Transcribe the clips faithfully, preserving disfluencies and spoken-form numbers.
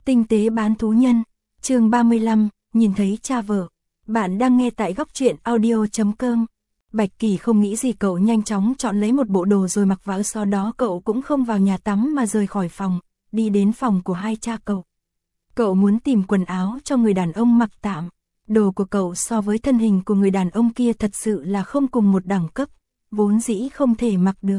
Tinh tế bán thú nhân, chương ba mươi lăm, nhìn thấy cha vợ. Bạn đang nghe tại góc truyện audio chấm com. Bạch Kỳ không nghĩ gì, cậu nhanh chóng chọn lấy một bộ đồ rồi mặc vào, sau đó cậu cũng không vào nhà tắm mà rời khỏi phòng, đi đến phòng của hai cha cậu. Cậu muốn tìm quần áo cho người đàn ông mặc tạm. Đồ của cậu so với thân hình của người đàn ông kia thật sự là không cùng một đẳng cấp, vốn dĩ không thể mặc được.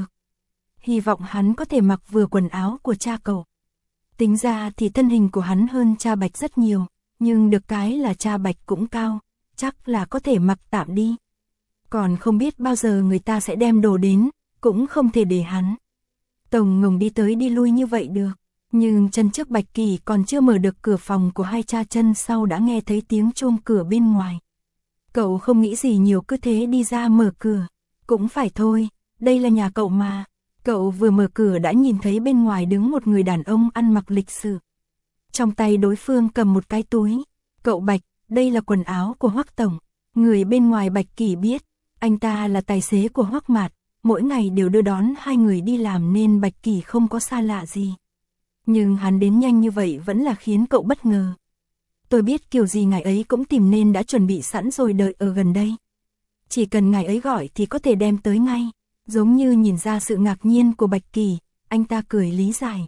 Hy vọng hắn có thể mặc vừa quần áo của cha cậu. Tính ra thì thân hình của hắn hơn cha Bạch rất nhiều, nhưng được cái là cha Bạch cũng cao, chắc là có thể mặc tạm đi. Còn không biết bao giờ người ta sẽ đem đồ đến, cũng không thể để hắn tổng ngồng đi tới đi lui như vậy được. Nhưng chân trước Bạch Kỳ còn chưa mở được cửa phòng của hai cha, chân sau đã nghe thấy tiếng chuông cửa bên ngoài. Cậu không nghĩ gì nhiều, cứ thế đi ra mở cửa. Cũng phải thôi, đây là nhà cậu mà. Cậu vừa mở cửa đã nhìn thấy bên ngoài đứng một người đàn ông ăn mặc lịch sự. Trong tay đối phương cầm một cái túi. Cậu Bạch, đây là quần áo của Hoắc tổng. Người bên ngoài Bạch Kỳ biết, anh ta là tài xế của Hoắc Mạt, mỗi ngày đều đưa đón hai người đi làm nên Bạch Kỳ không có xa lạ gì. Nhưng hắn đến nhanh như vậy vẫn là khiến cậu bất ngờ. Tôi biết kiểu gì ngài ấy cũng tìm nên đã chuẩn bị sẵn rồi đợi ở gần đây. Chỉ cần ngài ấy gọi thì có thể đem tới ngay. Giống như nhìn ra sự ngạc nhiên của Bạch Kỳ, anh ta cười lý giải.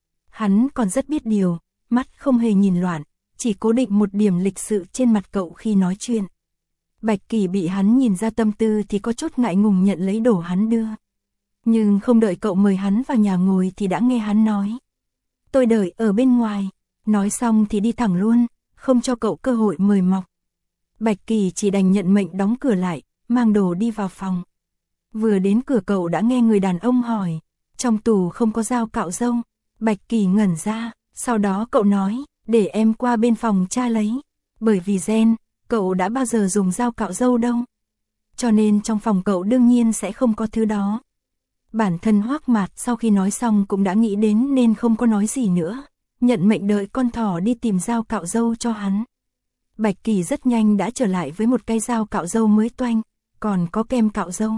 Hắn còn rất biết điều, mắt không hề nhìn loạn, chỉ cố định một điểm lịch sự trên mặt cậu khi nói chuyện. Bạch Kỳ bị hắn nhìn ra tâm tư thì có chút ngại ngùng nhận lấy đồ hắn đưa. Nhưng không đợi cậu mời hắn vào nhà ngồi thì đã nghe hắn nói. Tôi đợi ở bên ngoài, nói xong thì đi thẳng luôn, không cho cậu cơ hội mời mọc. Bạch Kỳ chỉ đành nhận mệnh đóng cửa lại, mang đồ đi vào phòng. Vừa đến cửa cậu đã nghe người đàn ông hỏi, trong tủ không có dao cạo râu. Bạch Kỳ ngẩn ra, sau đó cậu nói, để em qua bên phòng cha lấy. Bởi vì gen, cậu đã bao giờ dùng dao cạo râu đâu. Cho nên trong phòng cậu đương nhiên sẽ không có thứ đó. Bản thân Hoắc Mạt sau khi nói xong cũng đã nghĩ đến nên không có nói gì nữa, nhận mệnh đợi con thỏ đi tìm dao cạo râu cho hắn. Bạch Kỳ rất nhanh đã trở lại với một cây dao cạo râu mới toanh, còn có kem cạo râu.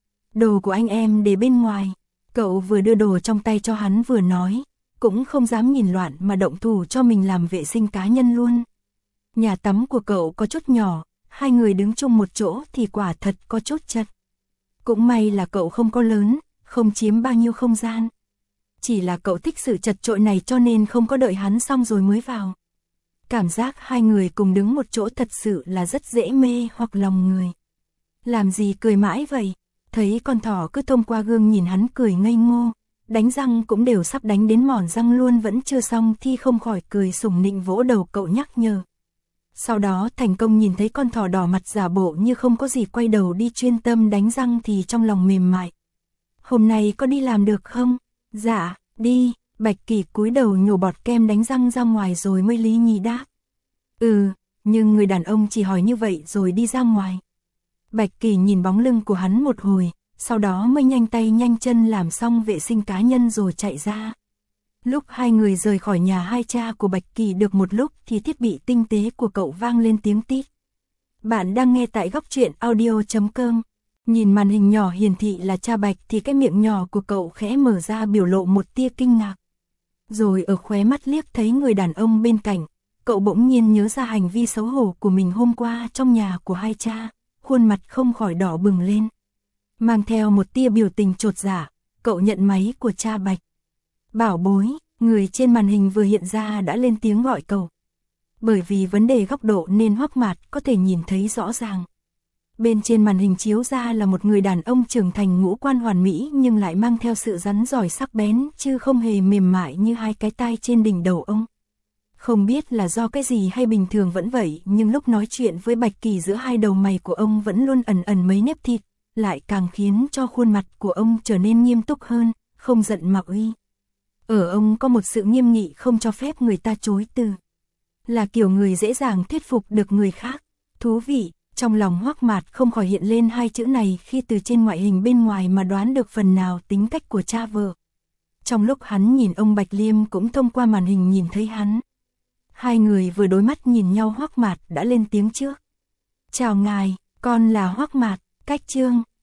Đồ của anh em để bên ngoài. Cậu vừa đưa đồ trong tay cho hắn vừa nói, cũng không dám nhìn loạn mà động thủ cho mình làm vệ sinh cá nhân luôn. Nhà tắm của cậu có chút nhỏ, hai người đứng chung một chỗ thì quả thật có chút chật. Cũng may là cậu không có lớn, không chiếm bao nhiêu không gian. Chỉ là cậu thích sự chật chội này cho nên không có đợi hắn xong rồi mới vào. Cảm giác hai người cùng đứng một chỗ thật sự là rất dễ mê hoặc lòng người. Làm gì cười mãi vậy? Thấy con thỏ cứ thông qua gương nhìn hắn cười ngây ngô, đánh răng cũng đều sắp đánh đến mòn răng luôn vẫn chưa xong thì không khỏi cười sủng nịnh vỗ đầu cậu nhắc nhở. Sau đó thành công nhìn thấy con thỏ đỏ mặt giả bộ như không có gì quay đầu đi chuyên tâm đánh răng thì trong lòng mềm mại. Hôm nay có đi làm được không? Dạ, đi. Bạch Kỳ cúi đầu nhổ bọt kem đánh răng ra ngoài rồi mới lý nhí đáp. Ừ, nhưng người đàn ông chỉ hỏi như vậy rồi đi ra ngoài. Bạch Kỳ nhìn bóng lưng của hắn một hồi, sau đó mới nhanh tay nhanh chân làm xong vệ sinh cá nhân rồi chạy ra. Lúc hai người rời khỏi nhà hai cha của Bạch Kỳ được một lúc thì thiết bị tinh tế của cậu vang lên tiếng tít. Bạn đang nghe tại góc truyện audio chấm com. Nhìn màn hình nhỏ hiển thị là cha Bạch thì cái miệng nhỏ của cậu khẽ mở ra biểu lộ một tia kinh ngạc. Rồi ở khóe mắt liếc thấy người đàn ông bên cạnh, cậu bỗng nhiên nhớ ra hành vi xấu hổ của mình hôm qua trong nhà của hai cha, khuôn mặt không khỏi đỏ bừng lên. Mang theo một tia biểu tình chột dạ, cậu nhận máy của cha Bạch. Bảo bối, người trên màn hình vừa hiện ra đã lên tiếng gọi cậu. Bởi vì vấn đề góc độ nên Hoắc Mạt có thể nhìn thấy rõ ràng. Bên trên màn hình chiếu ra là một người đàn ông trưởng thành ngũ quan hoàn mỹ nhưng lại mang theo sự rắn giỏi sắc bén chứ không hề mềm mại như hai cái tai trên đỉnh đầu ông. Không biết là do cái gì hay bình thường vẫn vậy nhưng lúc nói chuyện với Bạch Kỳ giữa hai đầu mày của ông vẫn luôn ẩn ẩn mấy nếp thịt, lại càng khiến cho khuôn mặt của ông trở nên nghiêm túc hơn, không giận mà uy. Ở ông có một sự nghiêm nghị không cho phép người ta chối từ. Là kiểu người dễ dàng thuyết phục được người khác. Thú vị, trong lòng Hoắc Mạt không khỏi hiện lên hai chữ này khi từ trên ngoại hình bên ngoài mà đoán được phần nào tính cách của cha vợ. Trong lúc hắn nhìn ông Bạch Liêm cũng thông qua màn hình nhìn thấy hắn. Hai người vừa đối mắt nhìn nhau Hoắc Mạt đã lên tiếng trước. Chào ngài, con là Hoắc Mạt, cách chương,